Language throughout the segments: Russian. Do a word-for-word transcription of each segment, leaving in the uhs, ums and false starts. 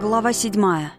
Глава седьмая.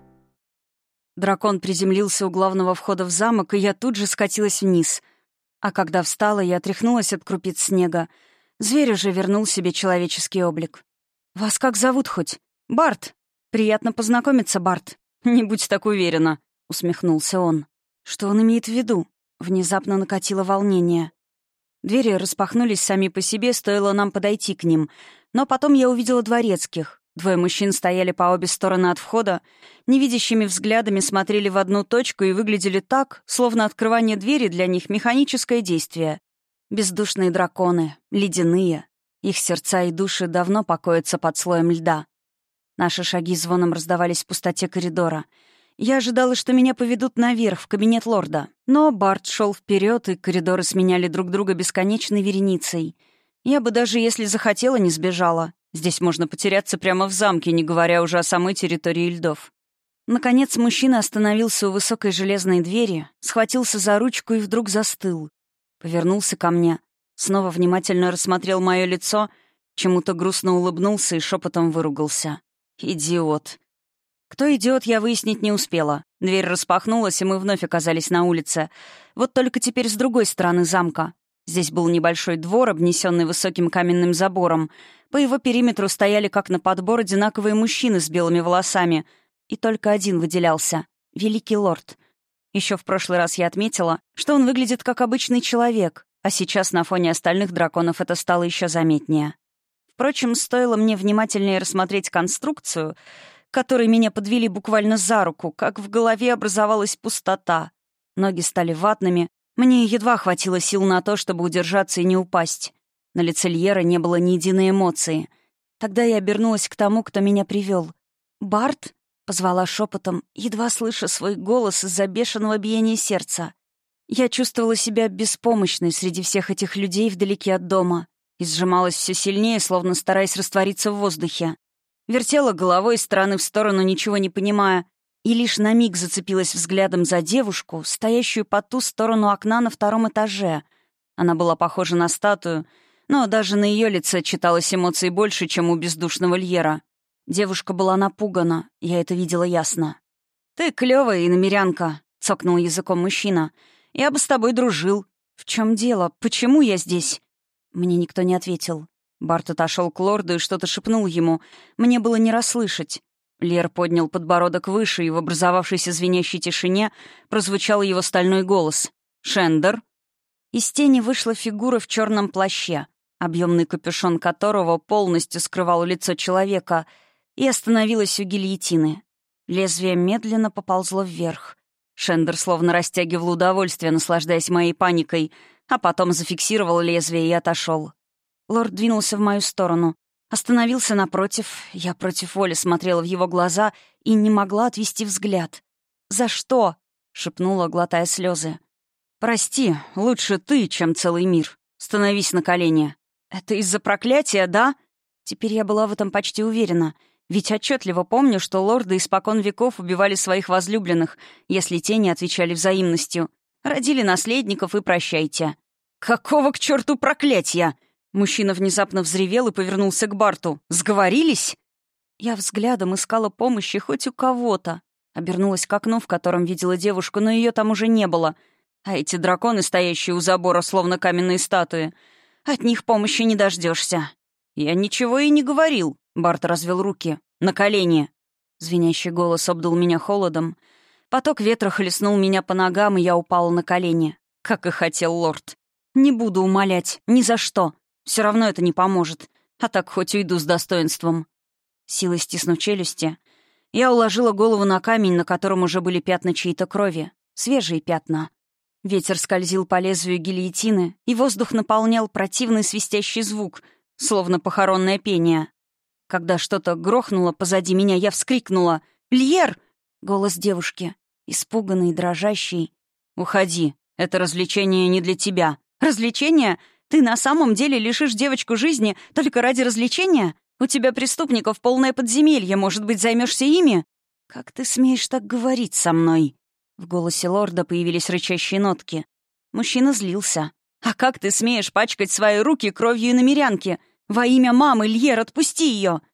Дракон приземлился у главного входа в замок, и я тут же скатилась вниз. А когда встала, я отряхнулась от крупиц снега. Зверь уже вернул себе человеческий облик. «Вас как зовут хоть?» «Барт. Приятно познакомиться, Барт». «Не будь так уверена», — усмехнулся он. «Что он имеет в виду?» Внезапно накатило волнение. Двери распахнулись сами по себе, стоило нам подойти к ним. Но потом я увидела дворецких. Двое мужчин стояли по обе стороны от входа, невидящими взглядами смотрели в одну точку и выглядели так, словно открывание двери для них — механическое действие. Бездушные драконы, ледяные. Их сердца и души давно покоятся под слоем льда. Наши шаги звоном раздавались в пустоте коридора. Я ожидала, что меня поведут наверх, в кабинет лорда. Но Барт шел вперед, и коридоры сменяли друг друга бесконечной вереницей. Я бы даже, если захотела, не сбежала. Здесь можно потеряться прямо в замке, не говоря уже о самой территории льдов. Наконец мужчина остановился у высокой железной двери, схватился за ручку и вдруг застыл. Повернулся ко мне, снова внимательно рассмотрел мое лицо, чему-то грустно улыбнулся и шепотом выругался. «Идиот». Кто идиот, я выяснить не успела. Дверь распахнулась, и мы вновь оказались на улице. Вот только теперь с другой стороны замка. Здесь был небольшой двор, обнесенный высоким каменным забором. По его периметру стояли как на подбор одинаковые мужчины с белыми волосами. И только один выделялся — великий лорд. Еще в прошлый раз я отметила, что он выглядит как обычный человек, а сейчас на фоне остальных драконов это стало еще заметнее. Впрочем, стоило мне внимательнее рассмотреть конструкцию, которой меня подвели буквально за руку, как в голове образовалась пустота. Ноги стали ватными, мне едва хватило сил на то, чтобы удержаться и не упасть. На лице Льера не было ни единой эмоции. Тогда я обернулась к тому, кто меня привел. «Барт?» — позвала шепотом, едва слыша свой голос из-за бешеного биения сердца. Я чувствовала себя беспомощной среди всех этих людей вдалеке от дома и сжималась все сильнее, словно стараясь раствориться в воздухе. Вертела головой из стороны в сторону, ничего не понимая, и лишь на миг зацепилась взглядом за девушку, стоящую по ту сторону окна на втором этаже. Она была похожа на статую, но даже на ее лице читалось эмоций больше, чем у бездушного Льера. Девушка была напугана, я это видела ясно. «Ты клёвая иномерянка», — цокнул языком мужчина. «Я бы с тобой дружил». «В чем дело? Почему я здесь?» Мне никто не ответил. Барт отошел к лорду и что-то шепнул ему. Мне было не расслышать. Льер поднял подбородок выше, и в образовавшейся звенящей тишине прозвучал его стальной голос. «Шендер?» Из тени вышла фигура в черном плаще, объемный капюшон которого полностью скрывал лицо человека, и остановилась у гильотины. Лезвие медленно поползло вверх. Шендер словно растягивал удовольствие, наслаждаясь моей паникой, а потом зафиксировал лезвие и отошел. Лорд двинулся в мою сторону. Остановился напротив. Я против воли смотрела в его глаза и не могла отвести взгляд. «За что?» — шепнула, глотая слезы. «Прости, лучше ты, чем целый мир. Становись на колени». «Это из-за проклятия, да?» Теперь я была в этом почти уверена. Ведь отчетливо помню, что лорды испокон веков убивали своих возлюбленных, если те не отвечали взаимностью. Родили наследников и прощайте. «Какого к черту проклятия?» Мужчина внезапно взревел и повернулся к Барту. «Сговорились?» Я взглядом искала помощи хоть у кого-то. Обернулась к окну, в котором видела девушку, но ее там уже не было. А эти драконы, стоящие у забора, словно каменные статуи, от них помощи не дождешься. «Я ничего и не говорил», — Барт развел руки. «На колени!» Звенящий голос обдал меня холодом. Поток ветра хлестнул меня по ногам, и я упала на колени. Как и хотел лорд. «Не буду умолять. Ни за что. Все равно это не поможет. А так хоть уйду с достоинством». Силой стиснув челюсти, я уложила голову на камень, на котором уже были пятна чьей-то крови. Свежие пятна. Ветер скользил по лезвию гильотины, и воздух наполнял противный свистящий звук, словно похоронное пение. Когда что-то грохнуло позади меня, я вскрикнула. «Льер!» — голос девушки, испуганный, дрожащий. «Уходи. Это развлечение не для тебя». «Развлечение? Ты на самом деле лишишь девочку жизни только ради развлечения? У тебя преступников полное подземелье, может быть, займешься ими?» «Как ты смеешь так говорить со мной?» В голосе лорда появились рычащие нотки. Мужчина злился. «А как ты смеешь пачкать свои руки кровью иномерянки? Во имя мамы, Льер, отпусти ее!»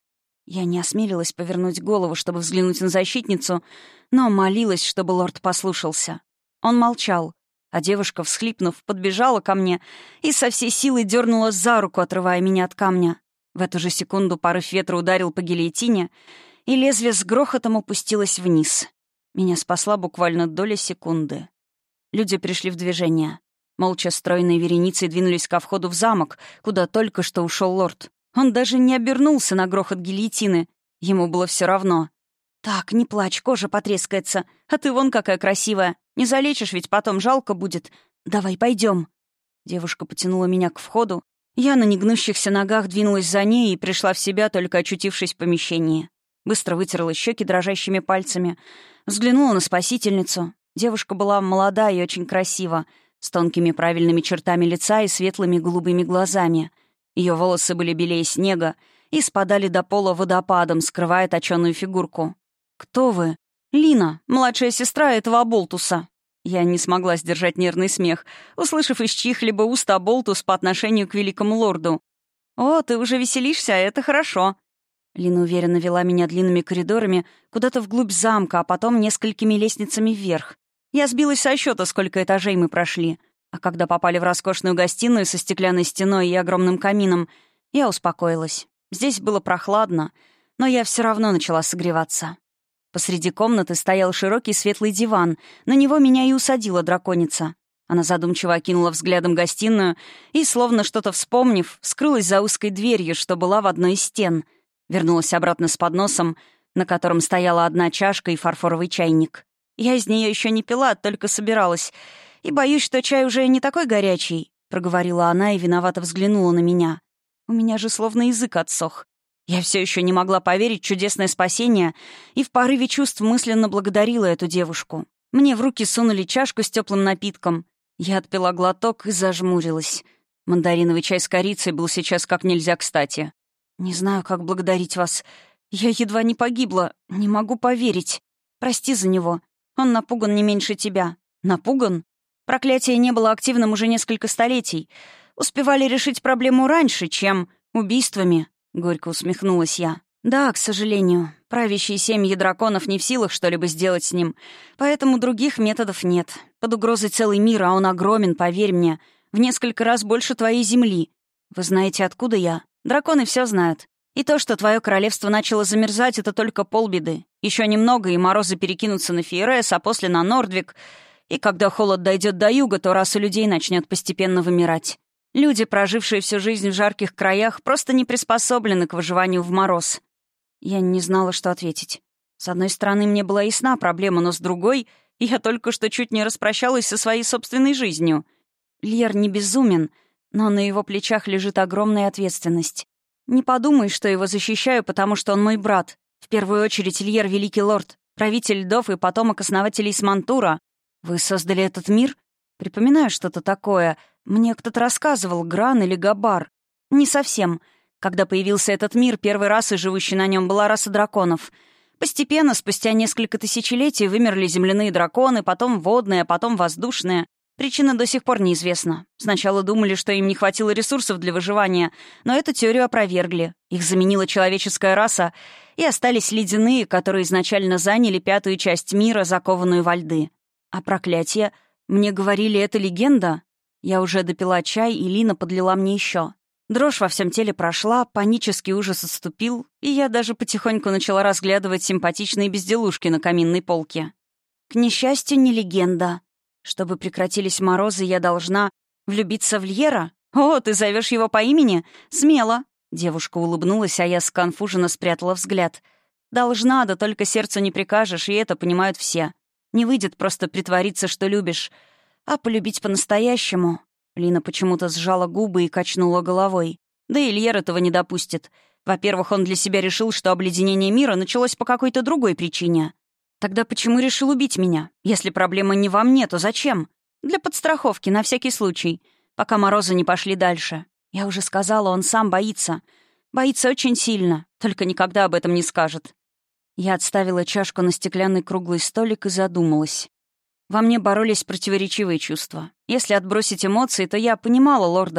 Я не осмелилась повернуть голову, чтобы взглянуть на защитницу, но молилась, чтобы лорд послушался. Он молчал, а девушка, всхлипнув, подбежала ко мне и со всей силы дернула за руку, отрывая меня от камня. В эту же секунду порыв ветра ударил по гильотине, и лезвие с грохотом опустилось вниз. Меня спасла буквально доля секунды. Люди пришли в движение. Молча стройной вереницей двинулись ко входу в замок, куда только что ушел лорд. Он даже не обернулся на грохот гильотины. Ему было все равно. «Так, не плачь, кожа потрескается. А ты вон какая красивая. Не залечишь, ведь потом жалко будет. Давай, пойдем. Девушка потянула меня к входу. Я на негнущихся ногах двинулась за ней и пришла в себя, только очутившись в помещении. Быстро вытерла щеки дрожащими пальцами. Взглянула на спасительницу. Девушка была молода и очень красива, с тонкими правильными чертами лица и светлыми голубыми глазами. Ее волосы были белее снега и спадали до пола водопадом, скрывая точёную фигурку. «Кто вы?» «Лина, младшая сестра этого оболтуса». Я не смогла сдержать нервный смех, услышав из чьих-либо уст оболтус по отношению к великому лорду. «О, ты уже веселишься, это хорошо». Лина уверенно вела меня длинными коридорами куда-то вглубь замка, а потом несколькими лестницами вверх. Я сбилась со счета, сколько этажей мы прошли. А когда попали в роскошную гостиную со стеклянной стеной и огромным камином, я успокоилась. Здесь было прохладно, но я все равно начала согреваться. Посреди комнаты стоял широкий светлый диван. На него меня и усадила драконица. Она задумчиво окинула взглядом гостиную и, словно что-то вспомнив, скрылась за узкой дверью, что была в одной из стен. Вернулась обратно с подносом, на котором стояла одна чашка и фарфоровый чайник. Я из нее еще не пила, только собиралась. «И боюсь, что чай уже не такой горячий», — проговорила она и виновато взглянула на меня. У меня же словно язык отсох. Я все еще не могла поверить в чудесное спасение и в порыве чувств мысленно благодарила эту девушку. Мне в руки сунули чашку с теплым напитком. Я отпила глоток и зажмурилась. Мандариновый чай с корицей был сейчас как нельзя кстати. «Не знаю, как благодарить вас. Я едва не погибла. Не могу поверить. Прости за него. Он напуган не меньше тебя». «Напуган?» Проклятие не было активным уже несколько столетий. Успевали решить проблему раньше, чем убийствами. Горько усмехнулась я. Да, к сожалению, правящие семьи драконов не в силах что-либо сделать с ним, поэтому других методов нет. Под угрозой целый мир, а он огромен, поверь мне, в несколько раз больше твоей земли. Вы знаете, откуда я? Драконы все знают. И то, что твое королевство начало замерзать, это только полбеды. Еще немного, и морозы перекинутся на Фейрес, а после на Нордвик. И когда холод дойдет до юга, то раса людей начнет постепенно вымирать. Люди, прожившие всю жизнь в жарких краях, просто не приспособлены к выживанию в мороз. Я не знала, что ответить. С одной стороны, мне была ясна проблема, но с другой, я только что чуть не распрощалась со своей собственной жизнью. Льер не безумен, но на его плечах лежит огромная ответственность. Не подумай, что его защищаю, потому что он мой брат. В первую очередь, Льер — великий лорд, правитель льдов и потомок основателей Смантура. Вы создали этот мир? Припоминаю что-то такое. Мне кто-то рассказывал, Гран или Габар. Не совсем. Когда появился этот мир, первой расой, живущей на нем, была раса драконов. Постепенно, спустя несколько тысячелетий, вымерли земляные драконы, потом водные, а потом воздушные. Причина до сих пор неизвестна. Сначала думали, что им не хватило ресурсов для выживания, но эту теорию опровергли. Их заменила человеческая раса, и остались ледяные, которые изначально заняли пятую часть мира, закованную во льды. А проклятие? Мне говорили, это легенда? Я уже допила чай, и Лина подлила мне еще. Дрожь во всем теле прошла, панический ужас отступил, и я даже потихоньку начала разглядывать симпатичные безделушки на каминной полке. К несчастью, не легенда. Чтобы прекратились морозы, я должна влюбиться в Льера? О, ты зовешь его по имени? Смело. Девушка улыбнулась, а я сконфуженно спрятала взгляд. Должна, да только сердцу не прикажешь, и это понимают все. Не выйдет просто притвориться, что любишь. А полюбить по-настоящему... Лина почему-то сжала губы и качнула головой. Да и Льер этого не допустит. Во-первых, он для себя решил, что обледенение мира началось по какой-то другой причине. Тогда почему решил убить меня? Если проблема не во мне, то зачем? Для подстраховки, на всякий случай. Пока морозы не пошли дальше. Я уже сказала, он сам боится. Боится очень сильно, только никогда об этом не скажет. Я отставила чашку на стеклянный круглый столик и задумалась. Во мне боролись противоречивые чувства. Если отбросить эмоции, то я понимала лорда.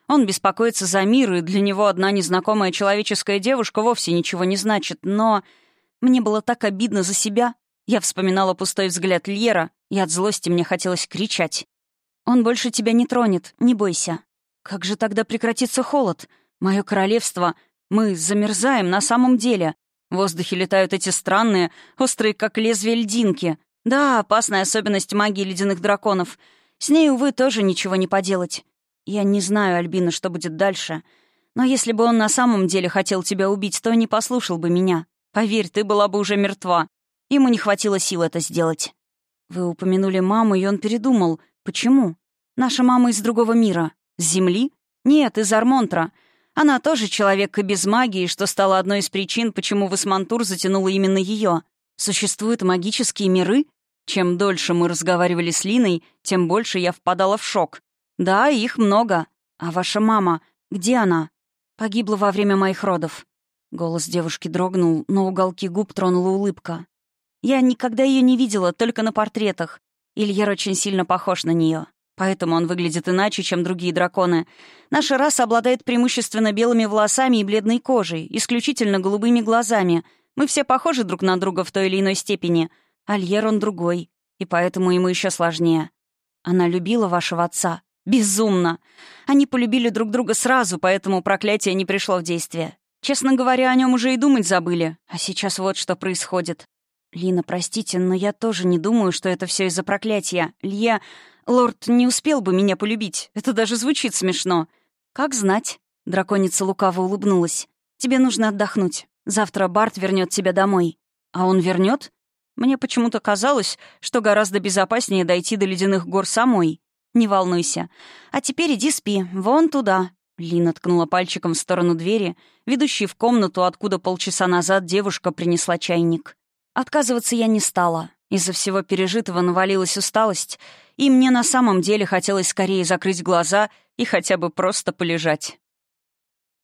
Он беспокоится за мир, и для него одна незнакомая человеческая девушка вовсе ничего не значит. Но мне было так обидно за себя. Я вспоминала пустой взгляд Льера, и от злости мне хотелось кричать. «Он больше тебя не тронет, не бойся». Как же тогда прекратится холод? Мое королевство. Мы замерзаем на самом деле. В воздухе летают эти странные, острые, как лезвие льдинки. Да, опасная особенность магии ледяных драконов. С ней, увы, тоже ничего не поделать. Я не знаю, Альбина, что будет дальше. Но если бы он на самом деле хотел тебя убить, то не послушал бы меня. Поверь, ты была бы уже мертва. Ему не хватило сил это сделать. Вы упомянули маму, и он передумал. Почему? Наша мама из другого мира. С Земли? Нет, из Армонтра. Она тоже человек и без магии, что стало одной из причин, почему Высмантур затянула именно ее. Существуют магические миры? Чем дольше мы разговаривали с Линой, тем больше я впадала в шок. Да, их много. А ваша мама, где она? Погибла во время моих родов. Голос девушки дрогнул, но уголки губ тронула улыбка. Я никогда ее не видела, только на портретах. Ильер очень сильно похож на нее. Поэтому он выглядит иначе, чем другие драконы. Наша раса обладает преимущественно белыми волосами и бледной кожей, исключительно голубыми глазами. Мы все похожи друг на друга в той или иной степени. Альер он другой, и поэтому ему еще сложнее. Она любила вашего отца. Безумно. Они полюбили друг друга сразу, поэтому проклятие не пришло в действие. Честно говоря, о нем уже и думать забыли. А сейчас вот что происходит. Лина, простите, но я тоже не думаю, что это все из-за проклятия. Лье... Лорд не успел бы меня полюбить. Это даже звучит смешно. Как знать. Драконица лукаво улыбнулась. Тебе нужно отдохнуть. Завтра Барт вернет тебя домой. А он вернет? Мне почему-то казалось, что гораздо безопаснее дойти до ледяных гор самой. Не волнуйся. А теперь иди спи. Вон туда. Лина ткнула пальчиком в сторону двери, ведущей в комнату, откуда полчаса назад девушка принесла чайник. Отказываться я не стала. Из-за всего пережитого навалилась усталость, и мне на самом деле хотелось скорее закрыть глаза и хотя бы просто полежать.